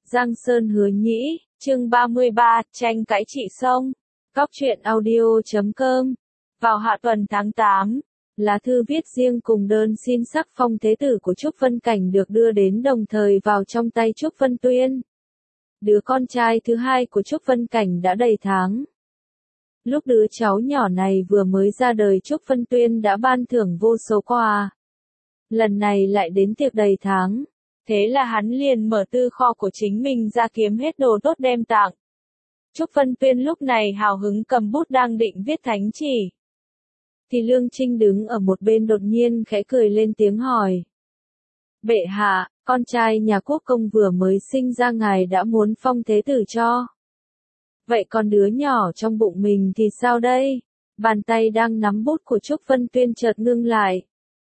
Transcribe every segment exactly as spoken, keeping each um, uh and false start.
Giang Sơn Hứa Nhĩ, chương ba mươi ba, tranh cãi trị sông. Góc truyện audio chấm com. Vào hạ tuần tháng tám, lá thư viết riêng cùng đơn xin sắc phong thế tử của Trúc Vân Cảnh được đưa đến đồng thời vào trong tay Trúc Vân Tuyên. Đứa con trai thứ hai của Trúc Vân Cảnh đã đầy tháng. Lúc đứa cháu nhỏ này vừa mới ra đời, Trúc Vân Tuyên đã ban thưởng vô số quà. Lần này lại đến tiệc đầy tháng. Thế là hắn liền mở tư kho của chính mình ra kiếm hết đồ tốt đem tặng. Trúc Vân Tuyên lúc này hào hứng cầm bút đang định viết thánh chỉ. Thì Lương Trinh đứng ở một bên đột nhiên khẽ cười lên tiếng hỏi. Bệ hạ, con trai nhà quốc công vừa mới sinh ra ngài đã muốn phong thế tử cho. Vậy còn đứa nhỏ trong bụng mình thì sao đây? Bàn tay đang nắm bút của Trúc Vân Tuyên chợt ngưng lại.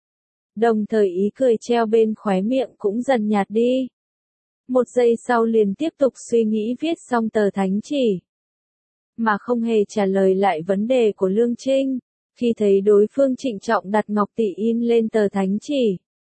Đồng thời ý cười treo bên khóe miệng cũng dần nhạt đi. Một giây sau liền tiếp tục suy nghĩ viết xong tờ thánh chỉ. Mà không hề trả lời lại vấn đề của Lương Trinh, khi thấy đối phương trịnh trọng đặt ngọc tỷ in lên tờ thánh chỉ.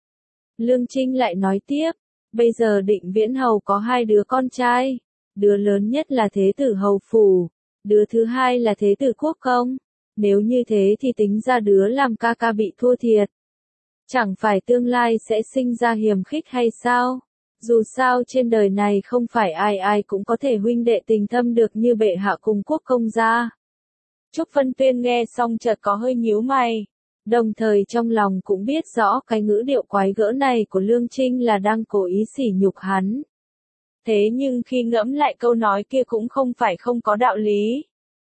Lương Trinh lại nói tiếp, bây giờ Định Viễn Hầu có hai đứa con trai, đứa lớn nhất là thế tử hầu phủ, đứa thứ hai là thế tử quốc công. Nếu như thế thì tính ra đứa làm ca ca bị thua thiệt. Chẳng phải tương lai sẽ sinh ra hiềm khích hay sao? Dù sao trên đời này không phải ai ai cũng có thể huynh đệ tình thâm được như bệ hạ cùng quốc công gia. Trúc Vân Tuyên nghe xong chợt có hơi nhíu mày. Đồng thời trong lòng cũng biết rõ cái ngữ điệu quái gỡ này của Lương Trinh là đang cố ý sỉ nhục hắn. Thế nhưng khi ngẫm lại câu nói kia cũng không phải không có đạo lý.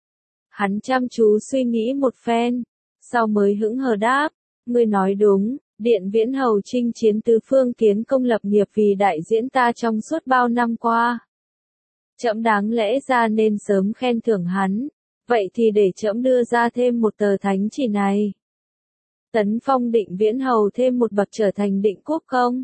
Hắn chăm chú suy nghĩ một phen, sau mới hững hờ đáp, ngươi nói đúng. Điện Viễn Hầu chinh chiến tứ phương kiến công lập nghiệp vì đại diễn ta trong suốt bao năm qua. Trẫm đáng lẽ ra nên sớm khen thưởng hắn, vậy thì để trẫm đưa ra thêm một tờ thánh chỉ này. Tấn phong Định Viễn Hầu thêm một bậc trở thành Định Quốc công.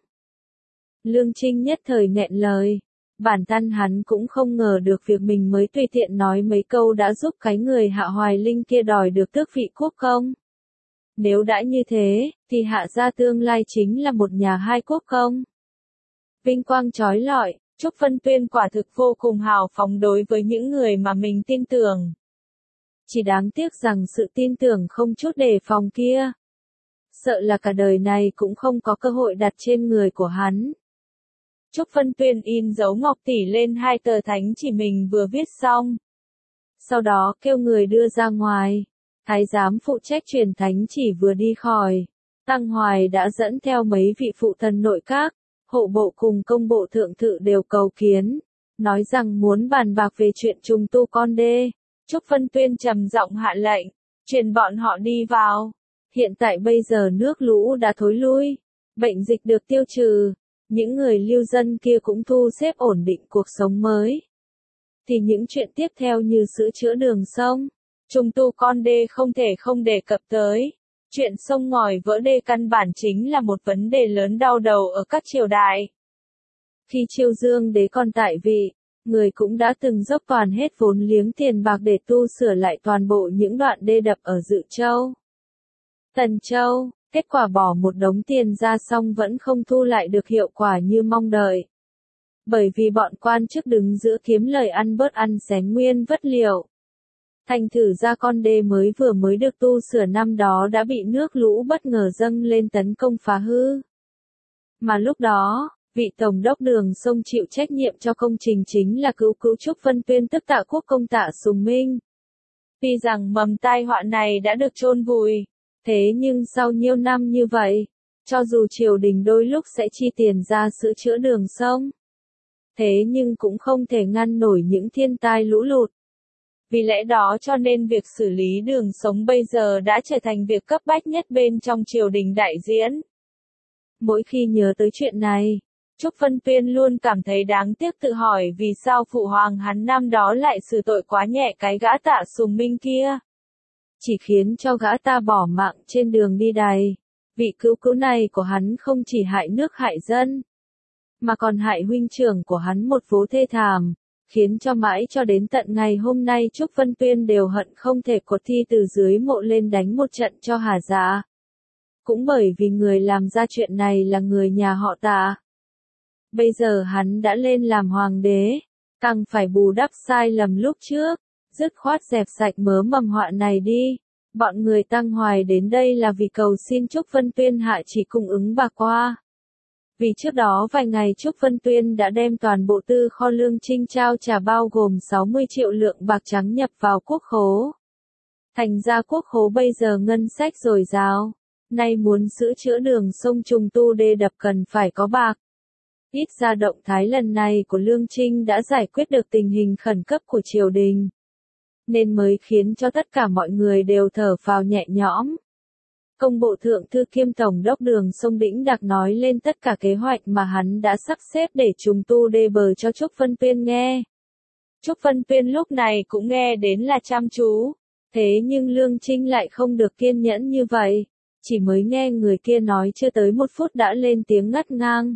Lương Trinh nhất thời nghẹn lời, bản thân hắn cũng không ngờ được việc mình mới tùy tiện nói mấy câu đã giúp cái người Hạ Hoài Linh kia đòi được tước vị quốc công. Nếu đã như thế, thì Hạ gia tương lai chính là một nhà hai quốc công. Vinh quang chói lọi, Trúc Vân Tuyên quả thực vô cùng hào phóng đối với những người mà mình tin tưởng. Chỉ đáng tiếc rằng sự tin tưởng không chút đề phòng kia, sợ là cả đời này cũng không có cơ hội đặt trên người của hắn. Trúc Vân Tuyên in dấu ngọc tỷ lên hai tờ thánh chỉ mình vừa viết xong. Sau đó kêu người đưa ra ngoài. Thái giám phụ trách truyền thánh chỉ vừa đi khỏi, Tăng Hoài đã dẫn theo mấy vị phụ thần nội các, hộ bộ cùng công bộ thượng thự đều cầu kiến, nói rằng muốn bàn bạc về chuyện trùng tu con đê. Trúc Vân Tuyên trầm giọng hạ lệnh, truyền bọn họ đi vào. Hiện tại bây giờ nước lũ đã thối lui, bệnh dịch được tiêu trừ, những người lưu dân kia cũng thu xếp ổn định cuộc sống mới. Thì những chuyện tiếp theo như sửa chữa đường sông, trùng tu con đê không thể không đề cập tới. Chuyện sông ngòi vỡ đê căn bản chính là một vấn đề lớn đau đầu ở các triều đại. Khi Chiêu Dương đế còn tại vị, người cũng đã từng dốc toàn hết vốn liếng tiền bạc để tu sửa lại toàn bộ những đoạn đê đập ở Dự Châu, Tần Châu, kết quả bỏ một đống tiền ra xong vẫn không thu lại được hiệu quả như mong đợi. Bởi vì bọn quan chức đứng giữa kiếm lời ăn bớt ăn xén nguyên vật liệu. Thành thử ra con đê mới vừa mới được tu sửa năm đó đã bị nước lũ bất ngờ dâng lên tấn công phá hư. Mà lúc đó, vị tổng đốc đường sông chịu trách nhiệm cho công trình chính là cứu cứu Trúc Vân Tuyên tức Tạ Quốc công Tạ Sùng Minh. Tuy rằng mầm tai họa này đã được chôn vùi, thế nhưng sau nhiều năm như vậy, cho dù triều đình đôi lúc sẽ chi tiền ra sửa chữa đường sông, thế nhưng cũng không thể ngăn nổi những thiên tai lũ lụt. Vì lẽ đó cho nên việc xử lý đường sống bây giờ đã trở thành việc cấp bách nhất bên trong triều đình đại diễn. Mỗi khi nhớ tới chuyện này, Trúc Vân Tuyên luôn cảm thấy đáng tiếc tự hỏi vì sao phụ hoàng hắn năm đó lại xử tội quá nhẹ cái gã Tạ Sùng Minh kia. Chỉ khiến cho gã ta bỏ mạng trên đường đi đày. Vị cứu cứu này của hắn không chỉ hại nước hại dân, mà còn hại huynh trưởng của hắn một phố thê thảm. Khiến cho mãi cho đến tận ngày hôm nay Trúc Vân Tuyên đều hận không thể cột thi từ dưới mộ lên đánh một trận cho hả dạ. Cũng bởi vì người làm ra chuyện này là người nhà họ Tạ. Bây giờ hắn đã lên làm hoàng đế, càng phải bù đắp sai lầm lúc trước, dứt khoát dẹp sạch mớ mầm họa này đi. Bọn người Tăng Hoài đến đây là vì cầu xin Trúc Vân Tuyên hạ chỉ cung ứng bạc qua. Vì trước đó vài ngày Trúc Vân Tuyên đã đem toàn bộ tư kho Lương Trinh trao trả bao gồm sáu mươi triệu lượng bạc trắng nhập vào quốc khố. Thành ra quốc khố bây giờ ngân sách dồi dào, nay muốn sửa chữa đường sông trùng tu đê đập cần phải có bạc. Ít ra động thái lần này của Lương Trinh đã giải quyết được tình hình khẩn cấp của triều đình, nên mới khiến cho tất cả mọi người đều thở phào nhẹ nhõm. Công bộ thượng thư kiêm tổng đốc đường sông Đĩnh Đạc nói lên tất cả kế hoạch mà hắn đã sắp xếp để trùng tu đê bờ cho Trúc Vân Tuyên nghe. Trúc Vân Tuyên lúc này cũng nghe đến là chăm chú, thế nhưng Lương Trinh lại không được kiên nhẫn như vậy, chỉ mới nghe người kia nói chưa tới một phút đã lên tiếng ngắt ngang.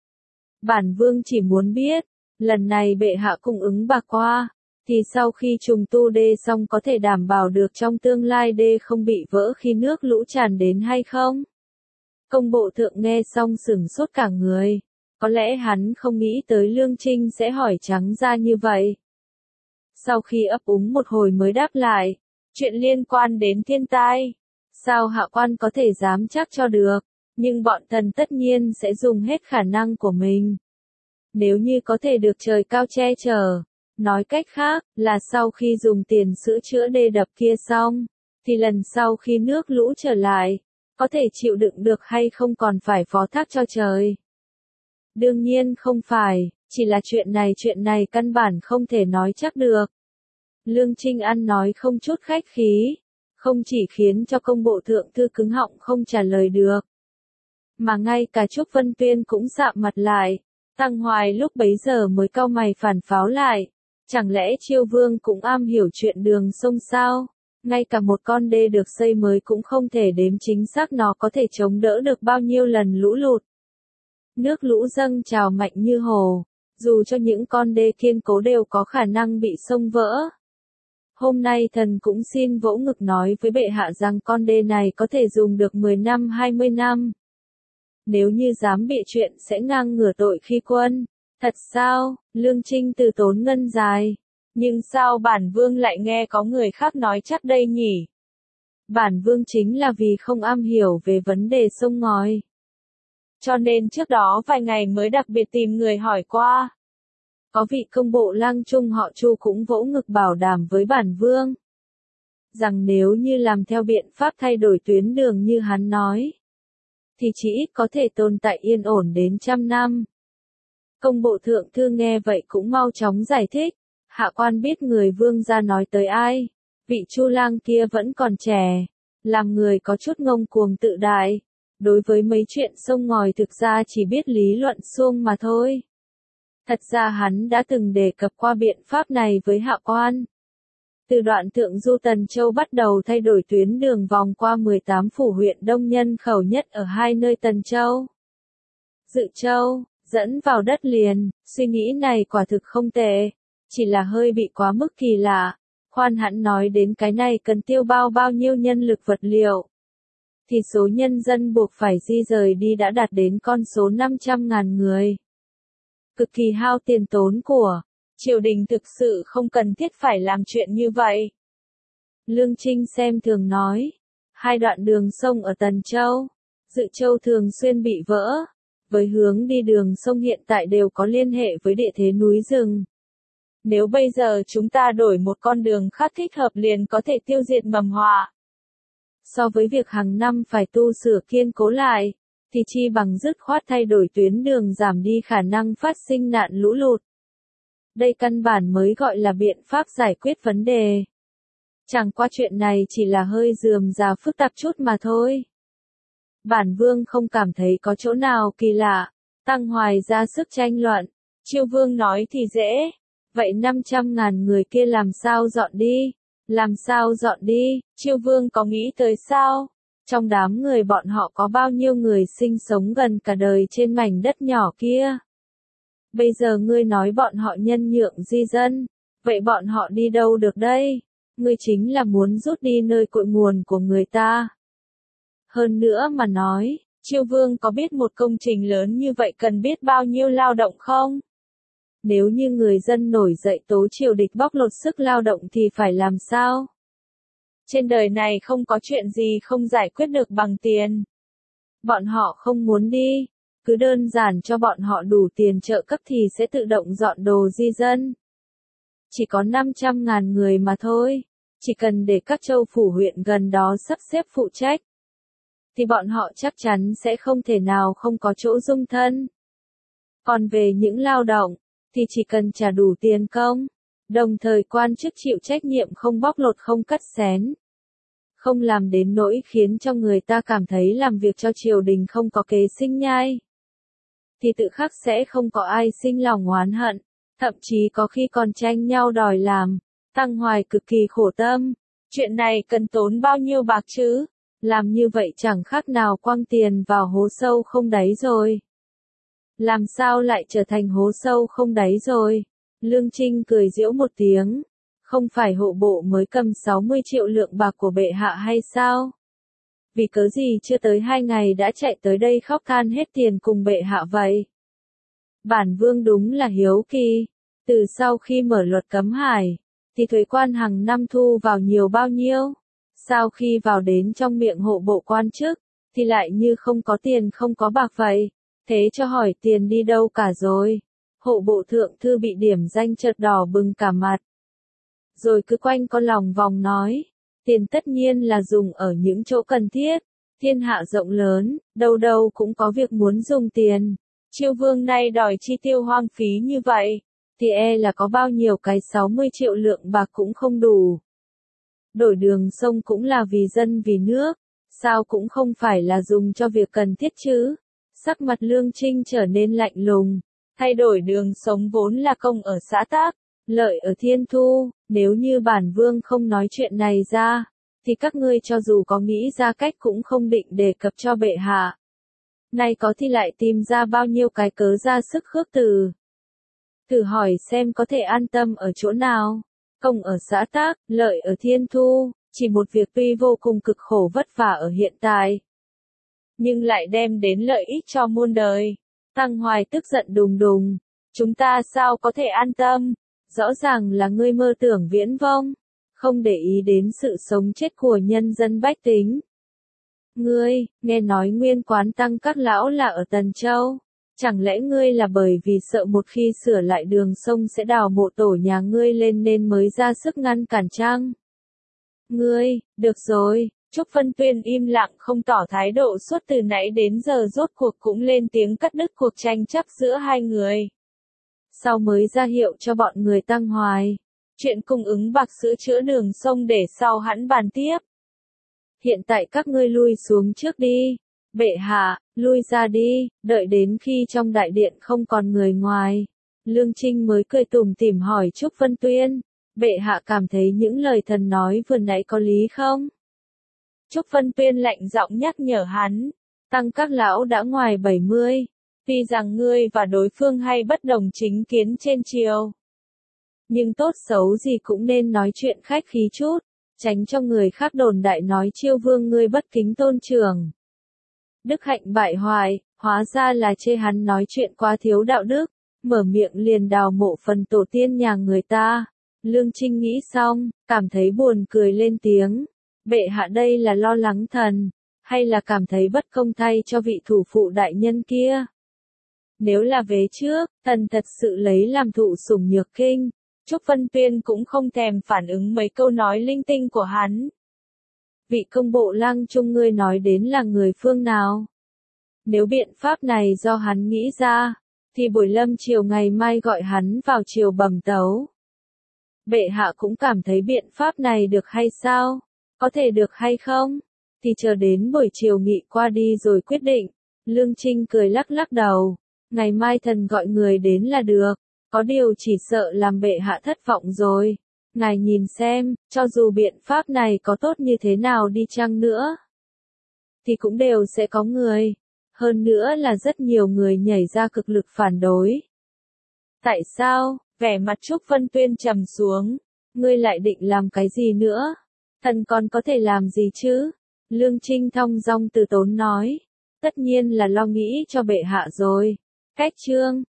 Bản vương chỉ muốn biết, lần này bệ hạ cung ứng bạc qua, thì sau khi trùng tu đê xong có thể đảm bảo được trong tương lai đê không bị vỡ khi nước lũ tràn đến hay không? Công bộ thượng nghe xong sửng sốt cả người, có lẽ hắn không nghĩ tới Lương Trinh sẽ hỏi trắng ra như vậy. Sau khi ấp úng một hồi mới đáp lại, chuyện liên quan đến thiên tai, sao hạ quan có thể dám chắc cho được, nhưng bọn thần tất nhiên sẽ dùng hết khả năng của mình. Nếu như có thể được trời cao che chở, nói cách khác là sau khi dùng tiền sửa chữa đê đập kia xong, thì lần sau khi nước lũ trở lại, có thể chịu đựng được hay không còn phải phó thác cho trời. Đương nhiên không phải, chỉ là chuyện này chuyện này căn bản không thể nói chắc được. Lương Trinh ăn nói không chút khách khí, không chỉ khiến cho công bộ thượng thư cứng họng không trả lời được, mà ngay cả Trúc Vân Tuyên cũng sạm mặt lại. Tăng Hoài lúc bấy giờ mới cau mày phản pháo lại, chẳng lẽ Chiêu Vương cũng am hiểu chuyện đường sông sao? Ngay cả một con đê được xây mới cũng không thể đếm chính xác nó có thể chống đỡ được bao nhiêu lần lũ lụt. Nước lũ dâng trào mạnh như hồ, dù cho những con đê kiên cố đều có khả năng bị sông vỡ. Hôm nay thần cũng xin vỗ ngực nói với bệ hạ rằng con đê này có thể dùng được mười năm hai mươi năm. Nếu như dám bị chuyện sẽ ngang ngửa tội khi quân. Thật sao? Lương Trinh từ tốn ngân dài. Nhưng sao bản vương lại nghe có người khác nói chắc đây nhỉ? Bản vương chính là vì không am hiểu về vấn đề sông ngòi. Cho nên trước đó vài ngày mới đặc biệt tìm người hỏi qua. Có vị công bộ lang trung họ Chu cũng vỗ ngực bảo đảm với bản vương, rằng nếu như làm theo biện pháp thay đổi tuyến đường như hắn nói, thì chỉ ít có thể tồn tại yên ổn đến trăm năm. Công bộ thượng thư nghe vậy cũng mau chóng giải thích, hạ quan biết người vương gia nói tới ai, vị Chu lang kia vẫn còn trẻ, làm người có chút ngông cuồng tự đại, đối với mấy chuyện sông ngòi thực ra chỉ biết lý luận suông mà thôi. Thật ra hắn đã từng đề cập qua biện pháp này với hạ quan. Từ đoạn Thượng Du Tần Châu bắt đầu thay đổi tuyến đường vòng qua mười tám phủ huyện đông nhân khẩu nhất ở hai nơi Tần Châu, Dự Châu, dẫn vào đất liền. Suy nghĩ này quả thực không tệ, chỉ là hơi bị quá mức kỳ lạ. Khoan hẳn nói đến cái này cần tiêu bao bao nhiêu nhân lực vật liệu, thì số nhân dân buộc phải di rời đi đã đạt đến con số năm trăm ngàn người. Cực kỳ hao tiền tốn của. Triều đình thực sự không cần thiết phải làm chuyện như vậy. Lương Trinh xem thường nói, hai đoạn đường sông ở Tần Châu, Dự Châu thường xuyên bị vỡ, với hướng đi đường sông hiện tại đều có liên hệ với địa thế núi rừng. Nếu bây giờ chúng ta đổi một con đường khác thích hợp liền có thể tiêu diệt mầm họa. So với việc hàng năm phải tu sửa kiên cố lại, thì chi bằng dứt khoát thay đổi tuyến đường giảm đi khả năng phát sinh nạn lũ lụt. Đây căn bản mới gọi là biện pháp giải quyết vấn đề. Chẳng qua chuyện này chỉ là hơi rườm rà phức tạp chút mà thôi. Bản vương không cảm thấy có chỗ nào kỳ lạ. Tăng Hoài ra sức tranh luận. Chiêu vương nói thì dễ. Vậy năm trăm ngàn người kia làm sao dọn đi? Làm sao dọn đi? Chiêu vương có nghĩ tới sao? Trong đám người bọn họ có bao nhiêu người sinh sống gần cả đời trên mảnh đất nhỏ kia? Bây giờ ngươi nói bọn họ nhân nhượng di dân, vậy bọn họ đi đâu được đây? Ngươi chính là muốn rút đi nơi cội nguồn của người ta. Hơn nữa mà nói, Chiêu Vương có biết một công trình lớn như vậy cần biết bao nhiêu lao động không? Nếu như người dân nổi dậy tố triều địch bóc lột sức lao động thì phải làm sao? Trên đời này không có chuyện gì không giải quyết được bằng tiền. Bọn họ không muốn đi, cứ đơn giản cho bọn họ đủ tiền trợ cấp thì sẽ tự động dọn đồ di dân. Chỉ có năm trăm ngàn người mà thôi, chỉ cần để các châu phủ huyện gần đó sắp xếp phụ trách, thì bọn họ chắc chắn sẽ không thể nào không có chỗ dung thân. Còn về những lao động, thì chỉ cần trả đủ tiền công, đồng thời quan chức chịu trách nhiệm không bóc lột không cắt xén. Không làm đến nỗi khiến cho người ta cảm thấy làm việc cho triều đình không có kế sinh nhai. Thì tự khắc sẽ không có ai sinh lòng oán hận, thậm chí có khi còn tranh nhau đòi làm. Tăng Hoài cực kỳ khổ tâm, chuyện này cần tốn bao nhiêu bạc chứ, làm như vậy chẳng khác nào quăng tiền vào hố sâu không đáy rồi. Làm sao lại trở thành hố sâu không đáy rồi? Lương Trinh cười giễu một tiếng. Không phải hộ bộ mới cầm sáu mươi triệu lượng bạc của bệ hạ hay sao? Vì cớ gì chưa tới hai ngày đã chạy tới đây khóc than hết tiền cùng bệ hạ vậy? Bản vương đúng là hiếu kỳ. Từ sau khi mở luật cấm hải, thì thuế quan hàng năm thu vào nhiều bao nhiêu? Sau khi vào đến trong miệng hộ bộ quan chức, thì lại như không có tiền không có bạc vậy. Thế cho hỏi tiền đi đâu cả rồi? Hộ bộ thượng thư bị điểm danh chợt đỏ bừng cả mặt. Rồi cứ quanh con lòng vòng nói, tiền tất nhiên là dùng ở những chỗ cần thiết, thiên hạ rộng lớn, đâu đâu cũng có việc muốn dùng tiền. Chiêu Vương nay đòi chi tiêu hoang phí như vậy, thì e là có bao nhiêu cái sáu mươi triệu lượng bạc cũng không đủ. Đổi đường sông cũng là vì dân vì nước, sao cũng không phải là dùng cho việc cần thiết chứ. Sắc mặt Lương Trinh trở nên lạnh lùng, thay đổi đường sống vốn là công ở xã Tắc, lợi ở Thiên Thu, nếu như bản vương không nói chuyện này ra, thì các ngươi cho dù có nghĩ ra cách cũng không định đề cập cho bệ hạ. Nay có thì lại tìm ra bao nhiêu cái cớ ra sức khước từ. Thử hỏi xem có thể an tâm ở chỗ nào, công ở xã Tắc, lợi ở Thiên Thu, chỉ một việc tuy vô cùng cực khổ vất vả ở hiện tại, nhưng lại đem đến lợi ích cho muôn đời. Tăng Hoài tức giận đùng đùng, chúng ta sao có thể an tâm, rõ ràng là ngươi mơ tưởng viễn vông, không để ý đến sự sống chết của nhân dân bách tính. Ngươi, nghe nói nguyên quán Tăng các lão là ở Tần Châu, chẳng lẽ ngươi là bởi vì sợ một khi sửa lại đường sông sẽ đào mộ tổ nhà ngươi lên nên mới ra sức ngăn cản chăng? Ngươi, được rồi. Trúc Vân Tuyên im lặng không tỏ thái độ suốt từ nãy đến giờ rốt cuộc cũng lên tiếng cắt đứt cuộc tranh chấp giữa hai người. Sau mới ra hiệu cho bọn người Tăng Hoài. Chuyện cung ứng bạc sữa chữa đường sông để sau hẵn bàn tiếp. Hiện tại các ngươi lui xuống trước đi. Bệ hạ, lui ra đi, đợi đến khi trong đại điện không còn người ngoài. Lương Trinh mới cười tủm tỉm hỏi Trúc Vân Tuyên. Bệ hạ cảm thấy những lời thần nói vừa nãy có lý không? Trúc Vân Tuyên lạnh giọng nhắc nhở hắn, Tăng các lão đã ngoài bảy mươi, tuy rằng ngươi và đối phương hay bất đồng chính kiến trên triều, nhưng tốt xấu gì cũng nên nói chuyện khách khí chút, tránh cho người khác đồn đại nói Chiêu Vương ngươi bất kính tôn trưởng. Đức hạnh bại hoại, hóa ra là chê hắn nói chuyện quá thiếu đạo đức, mở miệng liền đào mộ phần tổ tiên nhà người ta. Lương Trinh nghĩ xong, cảm thấy buồn cười lên tiếng. Bệ hạ đây là lo lắng thần, hay là cảm thấy bất công thay cho vị thủ phụ đại nhân kia? Nếu là vế trước, thần thật sự lấy làm thụ sủng nhược kinh. Trúc Vân Tuyên cũng không thèm phản ứng mấy câu nói linh tinh của hắn. Vị công bộ lang trung ngươi nói đến là người phương nào? Nếu biện pháp này do hắn nghĩ ra, thì buổi lâm chiều ngày mai gọi hắn vào triều bẩm tấu. Bệ hạ cũng cảm thấy biện pháp này được hay sao? Có thể được hay không? Thì chờ đến buổi chiều nghị qua đi rồi quyết định. Lương Trinh cười lắc lắc đầu. Ngày mai thần gọi người đến là được. Có điều chỉ sợ làm bệ hạ thất vọng rồi. Ngài nhìn xem, cho dù biện pháp này có tốt như thế nào đi chăng nữa, thì cũng đều sẽ có người. Hơn nữa là rất nhiều người nhảy ra cực lực phản đối. Tại sao? Vẻ mặt Trúc Vân Tuyên trầm xuống. Ngươi lại định làm cái gì nữa? Thần còn có thể làm gì chứ? Lương Trinh thong dong từ tốn nói. tất nhiên là lo nghĩ cho bệ hạ rồi. Cách chương